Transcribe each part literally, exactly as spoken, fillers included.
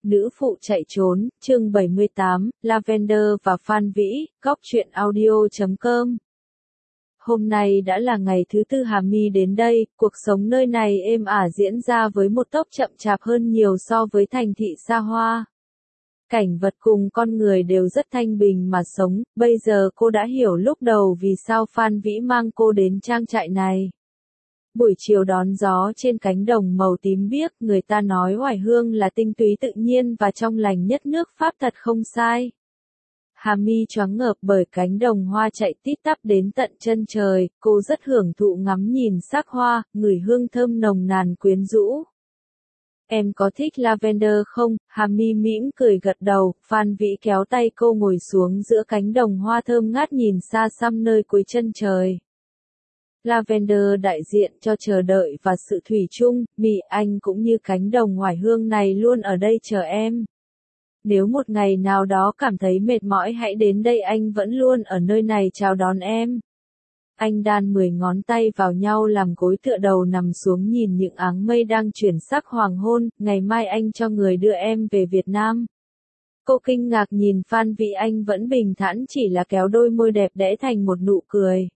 Nữ phụ chạy trốn, chương bảy mươi tám, Lavender và Phan Vĩ, góc truyện audio chấm com. Hôm nay đã là ngày thứ tư Hà My đến đây, cuộc sống nơi này êm ả diễn ra với một tốc chậm chạp hơn nhiều so với thành thị xa hoa. Cảnh vật cùng con người đều rất thanh bình mà sống, bây giờ cô đã hiểu lúc đầu vì sao Phan Vĩ mang cô đến trang trại này. Buổi chiều đón gió trên cánh đồng màu tím biếc, người ta nói oải hương là tinh túy tự nhiên và trong lành nhất nước Pháp thật không sai. Hà My choáng ngợp bởi cánh đồng hoa chạy tít tắp đến tận chân trời, cô rất hưởng thụ ngắm nhìn sắc hoa, ngửi hương thơm nồng nàn quyến rũ. Em có thích lavender không? Hà My mỉm cười gật đầu, Phan Vĩ kéo tay cô ngồi xuống giữa cánh đồng hoa thơm ngát nhìn xa xăm nơi cuối chân trời. Lavender đại diện cho chờ đợi và sự thủy chung, Mị anh cũng như cánh đồng oải hương này luôn ở đây chờ em. Nếu một ngày nào đó cảm thấy mệt mỏi hãy đến đây, anh vẫn luôn ở nơi này chào đón em. Anh đan mười ngón tay vào nhau làm gối tựa đầu nằm xuống nhìn những áng mây đang chuyển sắc hoàng hôn, ngày mai anh cho người đưa em về Việt Nam. Cô kinh ngạc nhìn Phan Vĩ, anh vẫn bình thản chỉ là kéo đôi môi đẹp đẽ thành một nụ cười.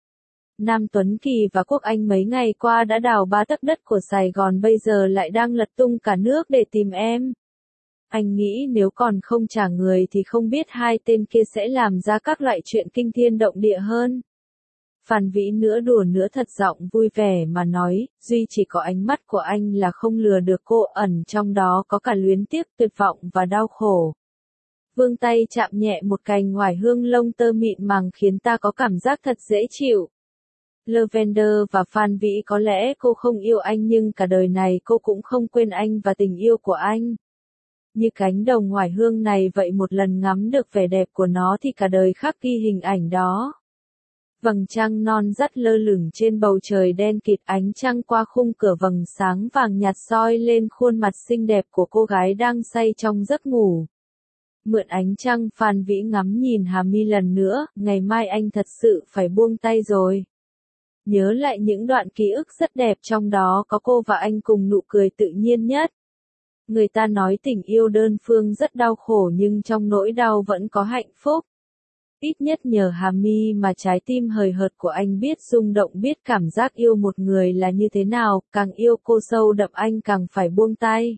Nam Tuấn Kỳ và Quốc Anh mấy ngày qua đã đào ba tấc đất của Sài Gòn, bây giờ lại đang lật tung cả nước để tìm em. Anh nghĩ nếu còn không trả người thì không biết hai tên kia sẽ làm ra các loại chuyện kinh thiên động địa hơn. Phan Vĩ nửa đùa nửa thật giọng vui vẻ mà nói, duy chỉ có ánh mắt của anh là không lừa được cô, ẩn trong đó có cả luyến tiếc, tuyệt vọng và đau khổ. Vươn tay chạm nhẹ một cành oải hương lông tơ mịn màng khiến ta có cảm giác thật dễ chịu. Lavender và Phan Vĩ, có lẽ cô không yêu anh nhưng cả đời này cô cũng không quên anh và tình yêu của anh. Như cánh đồng oải hương này vậy, một lần ngắm được vẻ đẹp của nó thì cả đời khắc ghi hình ảnh đó. Vầng trăng non dắt lơ lửng trên bầu trời đen kịt, ánh trăng qua khung cửa vầng sáng vàng nhạt soi lên khuôn mặt xinh đẹp của cô gái đang say trong giấc ngủ. Mượn ánh trăng, Phan Vĩ ngắm nhìn Hà My lần nữa, ngày mai anh thật sự phải buông tay rồi. Nhớ lại những đoạn ký ức rất đẹp, trong đó có cô và anh cùng nụ cười tự nhiên nhất. Người ta nói tình yêu đơn phương rất đau khổ nhưng trong nỗi đau vẫn có hạnh phúc. Ít nhất nhờ Hà My mà trái tim hời hợt của anh biết rung động, biết cảm giác yêu một người là như thế nào, càng yêu cô sâu đậm anh càng phải buông tay.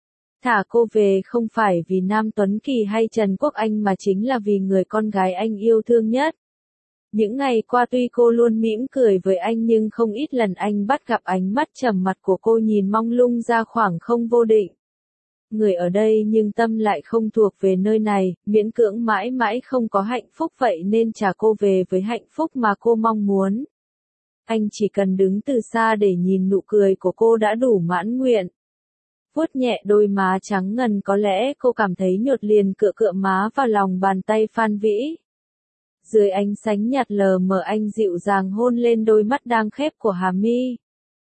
Thả cô về không phải vì Nam Tuấn Kỳ hay Trần Quốc Anh mà chính là vì người con gái anh yêu thương nhất. Những ngày qua tuy cô luôn mỉm cười với anh nhưng không ít lần anh bắt gặp ánh mắt trầm mặc của cô nhìn mong lung ra khoảng không vô định. Người ở đây nhưng tâm lại không thuộc về nơi này, miễn cưỡng mãi mãi không có hạnh phúc, vậy nên trả cô về với hạnh phúc mà cô mong muốn. Anh chỉ cần đứng từ xa để nhìn nụ cười của cô đã đủ mãn nguyện. Vuốt nhẹ đôi má trắng ngần, có lẽ cô cảm thấy nhột, liền cựa cựa má vào lòng bàn tay Phan Vĩ. Dưới ánh sáng nhạt lờ mờ anh dịu dàng hôn lên đôi mắt đang khép của Hà My.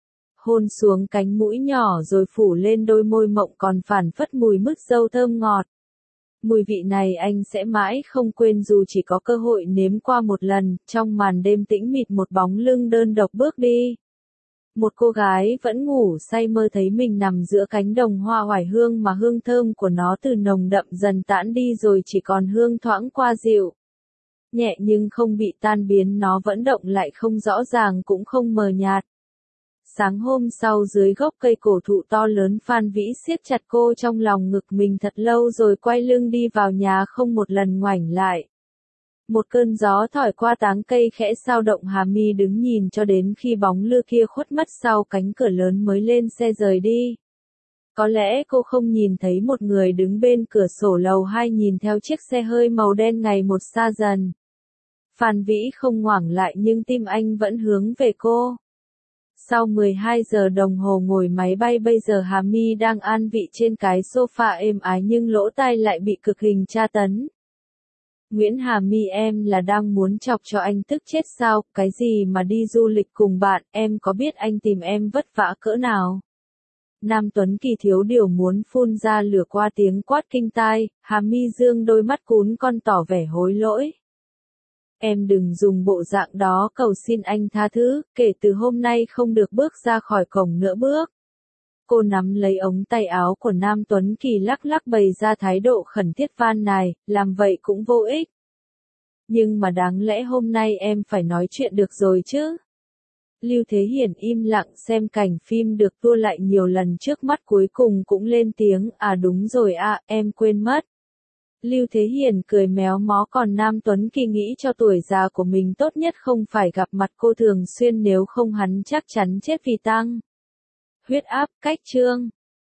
Hôn xuống cánh mũi nhỏ rồi phủ lên đôi môi mộng còn phảng phất mùi mứt dâu thơm ngọt. Mùi vị này anh sẽ mãi không quên dù chỉ có cơ hội nếm qua một lần. Trong màn đêm tĩnh mịt, một bóng lưng đơn độc bước đi. Một cô gái vẫn ngủ say mơ thấy mình nằm giữa cánh đồng hoa oải hương mà hương thơm của nó từ nồng đậm dần tản đi rồi chỉ còn hương thoáng qua dịu. Nhẹ nhưng không bị tan biến, nó vẫn động lại không rõ ràng cũng không mờ nhạt. Sáng hôm sau dưới gốc cây cổ thụ to lớn, Phan Vĩ siết chặt cô trong lòng ngực mình thật lâu rồi quay lưng đi vào nhà không một lần ngoảnh lại. Một cơn gió thổi qua tán cây khẽ sao động, Hà My đứng nhìn cho đến khi bóng lưng kia khuất mất sau cánh cửa lớn mới lên xe rời đi. Có lẽ cô không nhìn thấy một người đứng bên cửa sổ lầu hai nhìn theo chiếc xe hơi màu đen ngày một xa dần. Phan Vĩ không ngoảnh lại nhưng tim anh vẫn hướng về cô. Sau mười hai giờ đồng hồ ngồi máy bay, bây giờ Hà My đang an vị trên cái sofa êm ái nhưng lỗ tai lại bị cực hình tra tấn. Nguyễn Hà My, em là đang muốn chọc cho anh tức chết sao? Cái gì mà đi du lịch cùng bạn, em có biết anh tìm em vất vả cỡ nào? Nam Tuấn Kỳ thiếu điều muốn phun ra lửa qua tiếng quát kinh tai. Hà My dương đôi mắt cún con tỏ vẻ hối lỗi. Em đừng dùng bộ dạng đó, cầu xin anh tha thứ, kể từ hôm nay không được bước ra khỏi cổng nữa bước. cô nắm lấy ống tay áo của Nam Tuấn Kỳ lắc lắc bày ra thái độ khẩn thiết van nài, làm vậy cũng vô ích. Nhưng mà đáng lẽ hôm nay em phải nói chuyện được rồi chứ. Lưu Thế Hiển im lặng xem cảnh phim được tua lại nhiều lần trước mắt cuối cùng cũng lên tiếng, à đúng rồi à, em quên mất. Lưu Thế Hiển cười méo mó còn Nam Tuấn Kỳ nghĩ cho tuổi già của mình tốt nhất không phải gặp mặt cô thường xuyên nếu không hắn chắc chắn chết vì tăng huyết áp. Cách chương